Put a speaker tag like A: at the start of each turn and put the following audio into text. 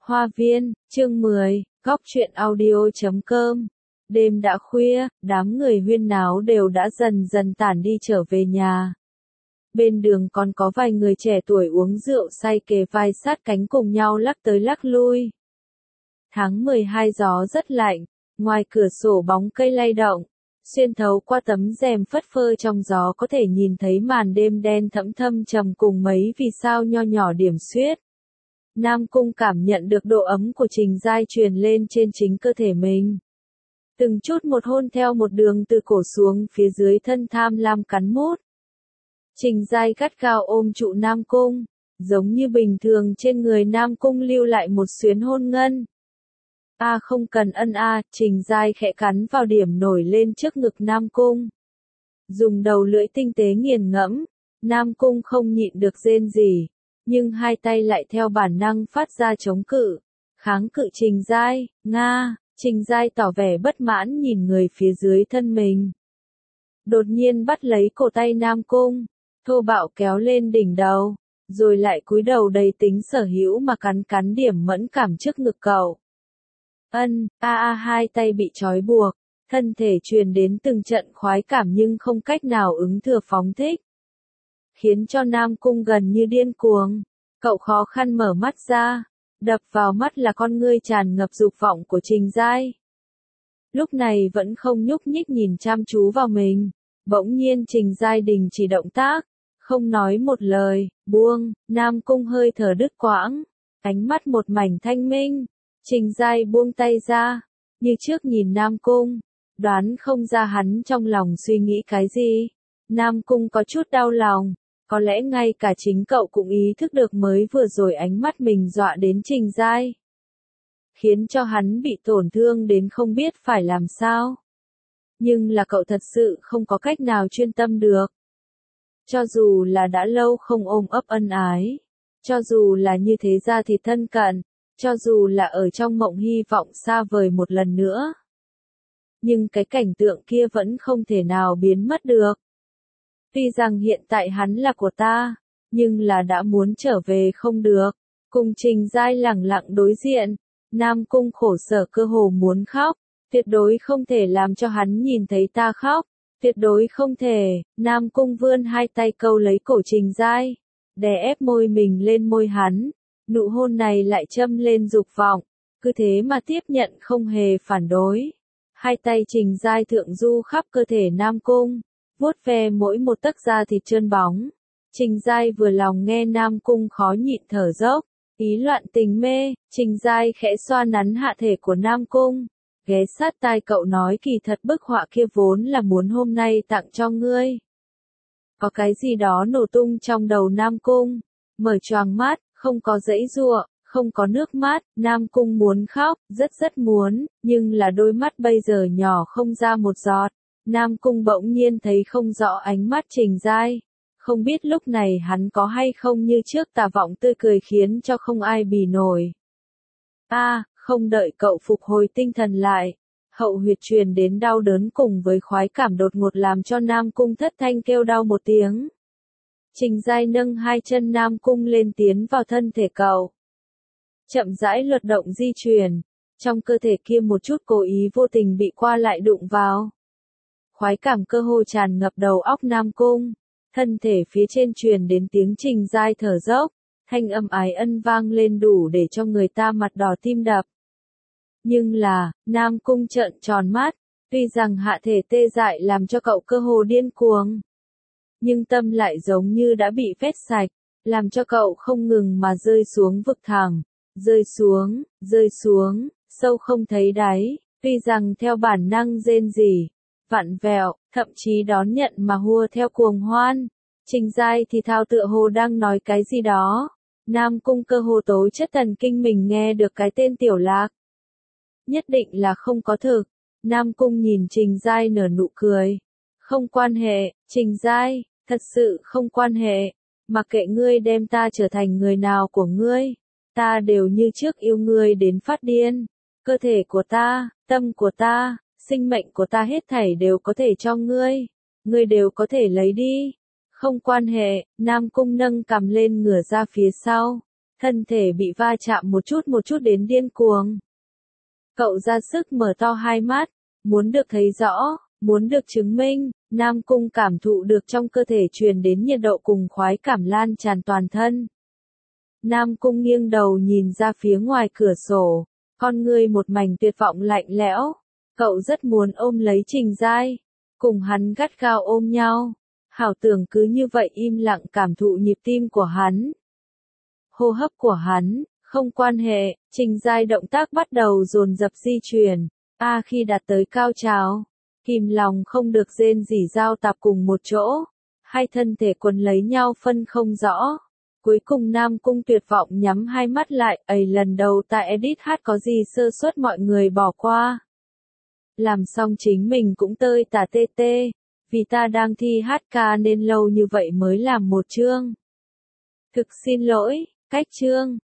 A: Hoa viên, chương 10, góc truyện audio.com. Đêm đã khuya, đám người huyên náo đều đã dần dần tản đi trở về nhà. Bên đường còn có vài người trẻ tuổi uống rượu say kề vai sát cánh cùng nhau lắc tới lắc lui. Tháng 12 gió rất lạnh, ngoài cửa sổ bóng cây lay động, xuyên thấu qua tấm rèm phất phơ trong gió có thể nhìn thấy màn đêm đen thẫm thâm trầm cùng mấy vì sao nho nhỏ điểm xuyết. Nam Cung cảm nhận được độ ấm của Trình Giai truyền lên trên chính cơ thể mình. Từng chút một hôn theo một đường từ cổ xuống phía dưới thân tham lam cắn mút. Trình Giai gắt gao ôm trụ Nam Cung, giống như bình thường trên người Nam Cung lưu lại một xuyến hôn ngân. Không cần ân Trình Giai khẽ cắn vào điểm nổi lên trước ngực Nam Cung. Dùng đầu lưỡi tinh tế nghiền ngẫm, Nam Cung không nhịn được rên rỉ, nhưng hai tay lại theo bản năng phát ra chống cự, kháng cự Trình Giai. Trình Giai tỏ vẻ bất mãn nhìn người phía dưới thân mình. Đột nhiên bắt lấy cổ tay Nam Cung, thô bạo kéo lên đỉnh đầu, rồi lại cúi đầu đầy tính sở hữu mà cắn điểm mẫn cảm trước ngực cậu. Hai tay bị trói buộc, thân thể truyền đến từng trận khoái cảm nhưng không cách nào ứng thừa phóng thích, khiến cho Nam Cung gần như điên cuồng. Cậu khó khăn mở mắt ra, đập vào mắt là con ngươi tràn ngập dục vọng của Trình Giai. Lúc này vẫn không nhúc nhích nhìn chăm chú vào mình, bỗng nhiên Trình Giai đình chỉ động tác, không nói một lời, buông. Nam Cung hơi thở đứt quãng, ánh mắt một mảnh thanh minh. Trình Giai buông tay ra, như trước nhìn Nam Cung, đoán không ra hắn trong lòng suy nghĩ cái gì. Nam Cung có chút đau lòng, có lẽ ngay cả chính cậu cũng ý thức được mới vừa rồi ánh mắt mình dọa đến Trình Giai, khiến cho hắn bị tổn thương đến không biết phải làm sao. Nhưng là cậu thật sự không có cách nào chuyên tâm được. Cho dù là đã lâu không ôm ấp ân ái, cho dù là như thế ra thì thân cận, cho dù là ở trong mộng hy vọng xa vời một lần nữa, nhưng cái cảnh tượng kia vẫn không thể nào biến mất được. Tuy rằng hiện tại hắn là của ta, nhưng là đã muốn trở về không được. Cùng Trình Giai lẳng lặng đối diện, Nam Cung khổ sở cơ hồ muốn khóc, tuyệt đối không thể làm cho hắn nhìn thấy ta khóc, tuyệt đối không thể. Nam Cung vươn hai tay câu lấy cổ Trình Giai, đè ép môi mình lên môi hắn, nụ hôn này lại châm lên dục vọng, cứ thế mà tiếp nhận không hề phản đối. Hai tay Trình Giai thượng du khắp cơ thể Nam Cung, vuốt ve mỗi một tấc da thịt trơn bóng. Trình Giai vừa lòng nghe Nam Cung khó nhịn thở dốc, ý loạn tình mê. Trình Giai khẽ xoa nắn hạ thể của Nam Cung, ghé sát tai cậu nói kỳ thật bức họa kia vốn là muốn hôm nay tặng cho ngươi. Có cái gì đó nổ tung trong đầu Nam Cung, mở choàng mắt, không có giãy giụa, không có nước mắt. Nam Cung muốn khóc, rất muốn, nhưng là đôi mắt bây giờ nhỏ không ra một giọt. Nam Cung bỗng nhiên thấy không rõ ánh mắt Trình Giai, không biết lúc này hắn có hay không như trước tà vọng tươi cười khiến cho không ai bì nổi. Không đợi cậu phục hồi tinh thần lại, hậu huyệt truyền đến đau đớn cùng với khoái cảm đột ngột làm cho Nam Cung thất thanh kêu đau một tiếng. Trình Giai nâng hai chân Nam Cung lên tiến vào thân thể cậu, chậm rãi luật động di chuyển, trong cơ thể kia một chút cố ý vô tình bị qua lại đụng vào. Khoái cảm cơ hồ tràn ngập đầu óc Nam Cung, thân thể phía trên truyền đến tiếng Trình Giai thở dốc, thanh âm ái ân vang lên đủ để cho người ta mặt đỏ tim đập. Nhưng là, Nam Cung trợn tròn mắt, tuy rằng hạ thể tê dại làm cho cậu cơ hồ điên cuồng, nhưng tâm lại giống như đã bị vét sạch, làm cho cậu không ngừng mà rơi xuống vực thẳm, rơi xuống, sâu không thấy đáy. Tuy rằng theo bản năng rên rỉ, vặn vẹo, thậm chí đón nhận mà hùa theo cuồng hoan. Trình Giai thì thao tựa hồ đang nói cái gì đó. Nam Cung cơ hồ tố chất thần kinh mình nghe được cái tên Tiểu Lạc. Nhất định là không có thực. Nam Cung nhìn Trình Giai nở nụ cười. Không quan hệ, Trình Giai, thật sự không quan hệ. Mặc kệ ngươi đem ta trở thành người nào của ngươi, ta đều như trước yêu ngươi đến phát điên. Cơ thể của ta, tâm của ta, sinh mệnh của ta hết thảy đều có thể cho ngươi, ngươi đều có thể lấy đi. Không quan hệ. Nam Cung nâng cằm lên ngửa ra phía sau, thân thể bị va chạm một chút đến điên cuồng. Cậu ra sức mở to hai mắt, muốn được thấy rõ, muốn được chứng minh. Nam Cung cảm thụ được trong cơ thể truyền đến nhiệt độ cùng khoái cảm lan tràn toàn thân. Nam Cung nghiêng đầu nhìn ra phía ngoài cửa sổ, con ngươi một mảnh tuyệt vọng lạnh lẽo. Cậu rất muốn ôm lấy Trình Giai, cùng hắn gắt gao ôm nhau. Hảo tưởng cứ như vậy im lặng cảm thụ nhịp tim của hắn, hô hấp của hắn. Không quan hệ, Trình Giai động tác bắt đầu dồn dập di chuyển. Khi đạt tới cao trào, kìm lòng không được rên rỉ giao tạp cùng một chỗ. Hai thân thể quấn lấy nhau phân không rõ. Cuối cùng Nam Cung tuyệt vọng nhắm hai mắt lại. Lần đầu ta edit hát có gì sơ suất mọi người bỏ qua. Làm xong chính mình cũng tơi tả tê tê. Vì ta đang thi hát ca nên lâu như vậy mới làm một chương. Thực xin lỗi, cách chương.